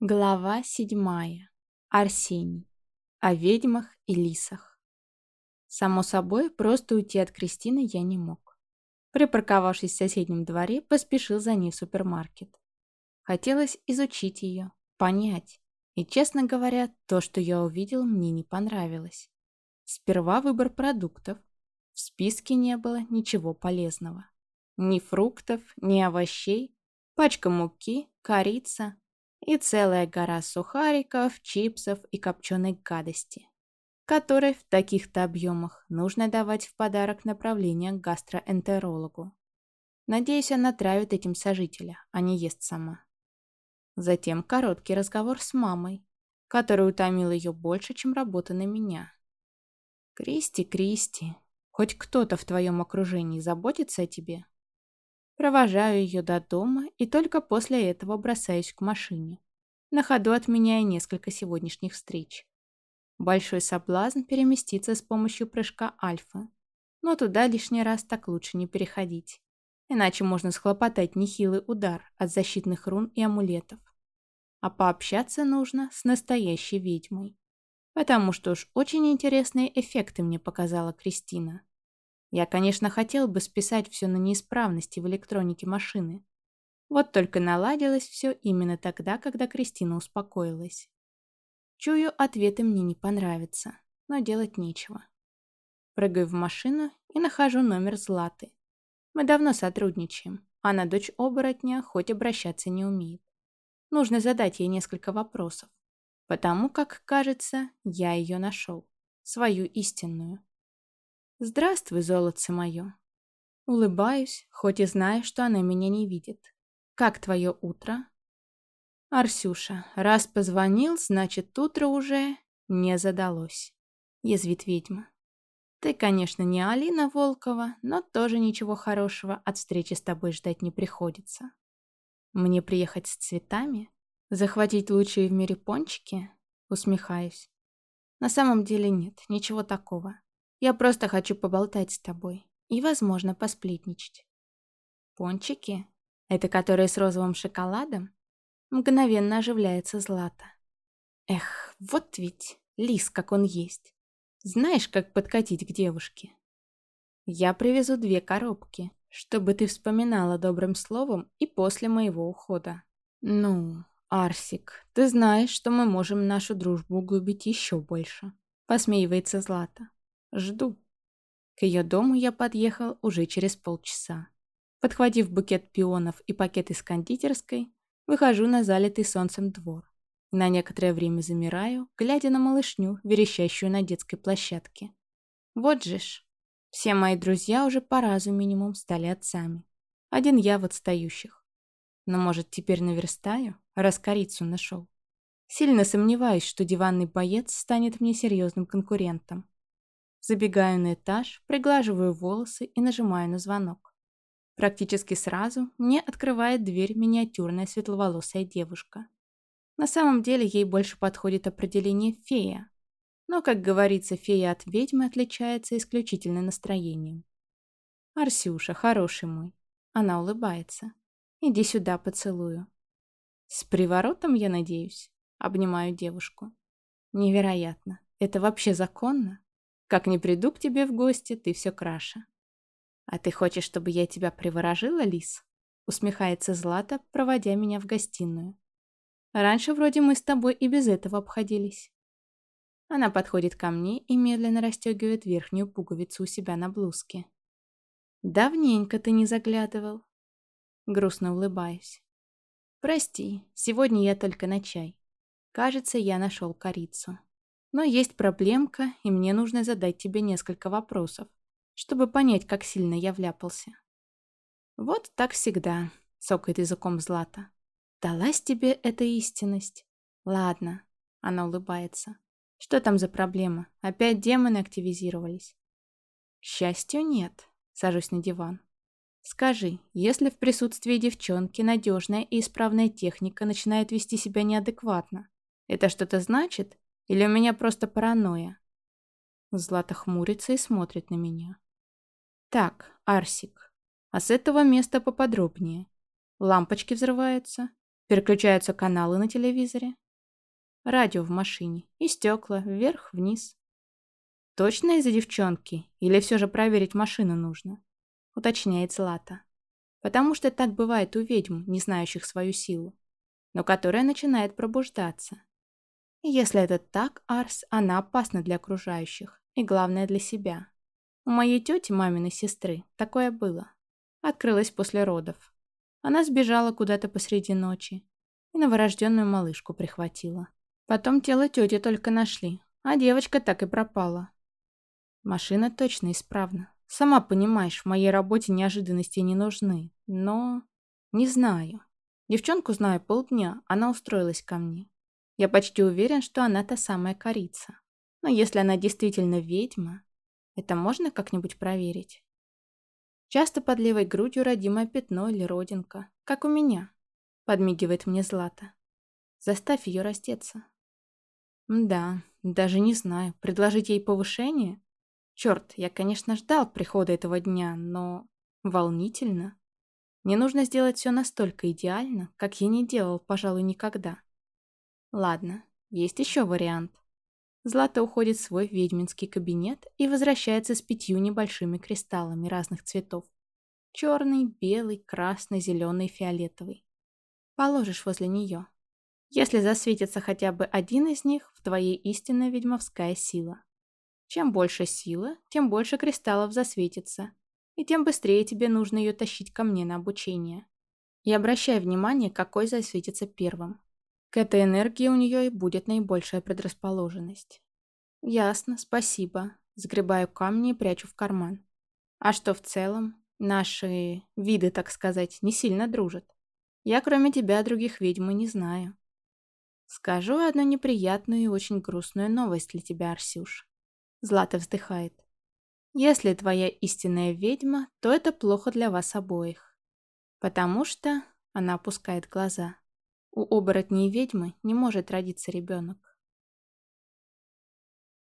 Глава 7. Арсений. О ведьмах и лисах. Само собой, просто уйти от Кристины я не мог. Припарковавшись в соседнем дворе, поспешил за ней в супермаркет. Хотелось изучить ее, понять. И, честно говоря, то, что я увидел, мне не понравилось. Сперва выбор продуктов. В списке не было ничего полезного. Ни фруктов, ни овощей, пачка муки, корица и целая гора сухариков, чипсов и копченой гадости, которой в таких-то объемах нужно давать в подарок направление к гастроэнтерологу. Надеюсь, она травит этим сожителя, а не ест сама. Затем короткий разговор с мамой, который утомил ее больше, чем работа на меня. «Кристи, Кристи, хоть кто-то в твоем окружении заботится о тебе?» Провожаю ее до дома и только после этого бросаюсь к машине, на ходу отменяя несколько сегодняшних встреч. Большой соблазн переместиться с помощью прыжка альфа, но туда лишний раз так лучше не переходить, иначе можно схлопотать нехилый удар от защитных рун и амулетов. А пообщаться нужно с настоящей ведьмой, потому что уж очень интересные эффекты мне показала Кристина. Я, конечно, хотел бы списать все на неисправности в электронике машины. Вот только наладилось все именно тогда, когда Кристина успокоилась. Чую, ответы мне не понравятся, но делать нечего. Прыгаю в машину и нахожу номер Златы. Мы давно сотрудничаем. Она дочь оборотня, хоть обращаться не умеет. Нужно задать ей несколько вопросов. Потому как, кажется, я ее нашел. Свою истинную. «Здравствуй, золотце мое». Улыбаюсь, хоть и знаю, что она меня не видит. «Как твое утро?» «Арсюша, раз позвонил, значит, утро уже не задалось», — язвит ведьма. «Ты, конечно, не Алина Волкова, но тоже ничего хорошего от встречи с тобой ждать не приходится. Мне приехать с цветами? Захватить лучшие в мире пончики?» Усмехаюсь. «На самом деле нет, ничего такого. Я просто хочу поболтать с тобой и, возможно, посплетничать». «Пончики? Это которые с розовым шоколадом?» Мгновенно оживляется Злата. «Эх, вот ведь лис, как он есть. Знаешь, как подкатить к девушке? Я привезу 2 коробки, чтобы ты вспоминала добрым словом и после моего ухода». «Ну, Арсик, ты знаешь, что мы можем нашу дружбу углубить еще больше», — посмеивается Злата. «Жду». К ее дому я подъехал уже через полчаса. Подхватив букет пионов и пакет из кондитерской, выхожу на залитый солнцем двор. На некоторое время замираю, глядя на малышню, верещащую на детской площадке. Вот же ж. Все мои друзья уже по разу минимум стали отцами. Один я в отстающих. Но, может, теперь наверстаю, раз корицу нашел. Сильно сомневаюсь, что диванный боец станет мне серьезным конкурентом. Забегаю на этаж, приглаживаю волосы и нажимаю на звонок. Практически сразу мне открывает дверь миниатюрная светловолосая девушка. На самом деле ей больше подходит определение «фея». Но, как говорится, фея от ведьмы отличается исключительно настроением. «Арсюша, хороший мой». Она улыбается. «Иди сюда, поцелую». «С приворотом, я надеюсь?» Обнимаю девушку. «Невероятно. Это вообще законно? Как не приду к тебе в гости, ты все краше». «А ты хочешь, чтобы я тебя приворожила, лис?» Усмехается Злата, проводя меня в гостиную. «Раньше вроде мы с тобой и без этого обходились». Она подходит ко мне и медленно расстегивает верхнюю пуговицу у себя на блузке. «Давненько ты не заглядывал». Грустно улыбаюсь. «Прости, сегодня я только на чай. Кажется, я нашел корицу. Но есть проблемка, и мне нужно задать тебе несколько вопросов, чтобы понять, как сильно я вляпался». «Вот так всегда», — цокает языком Злата. «Далась тебе эта истинность?» «Ладно», — она улыбается. «Что там за проблема? Опять демоны активизировались?» «К счастью, нет», — сажусь на диван. «Скажи, если в присутствии девчонки надежная и исправная техника начинает вести себя неадекватно, это что-то значит? Или у меня просто паранойя?» Злата хмурится и смотрит на меня. «Так, Арсик, а с этого места поподробнее. Лампочки взрываются, Переключаются каналы на телевизоре, радио в машине и стекла вверх-вниз. Точно из-за девчонки? Или все же проверить машину нужно? Уточняет Злата. Потому что так бывает у ведьм, не знающих свою силу, но которая начинает пробуждаться. И если это так, Арс, она опасна для окружающих, и главное для себя. У моей тети, маминой сестры, такое было. Открылось после родов. Она сбежала куда-то посреди ночи и новорожденную малышку прихватила. Потом тело тети только нашли, а девочка так и пропала. Машина точно исправна. Сама понимаешь, в моей работе неожиданности не нужны, но... Не знаю. Девчонку знаю полдня, она устроилась ко мне. Я почти уверен, что она та самая корица. Но если она действительно ведьма, это можно как-нибудь проверить? Часто под левой грудью родимое пятно или родинка, как у меня, подмигивает мне Злата. Заставь ее раздеться. Да, даже не знаю, предложить ей повышение? Черт, я, конечно, ждал прихода этого дня, но... волнительно. Мне нужно сделать все настолько идеально, как я не делал, пожалуй, никогда. Ладно, есть еще вариант. Злата уходит в свой ведьминский кабинет и возвращается с 5 небольшими кристаллами разных цветов. Черный, белый, красный, зеленый, фиолетовый. Положишь возле нее. Если засветится хотя бы один из них, в твоей истинная ведьмовская сила. Чем больше сила, тем больше кристаллов засветится, и тем быстрее тебе нужно ее тащить ко мне на обучение. И обращай внимание, какой засветится первым. К этой энергии у нее и будет наибольшая предрасположенность. Ясно, спасибо. Сгребаю камни и прячу в карман. А что в целом? Наши виды, так сказать, не сильно дружат. Я кроме тебя других ведьм и не знаю. Скажу одну неприятную и очень грустную новость для тебя, Арсюш. Злата вздыхает. Если твоя истинная ведьма, то это плохо для вас обоих. Потому что... Она опускает глаза. У оборотней и ведьмы не может родиться ребенок.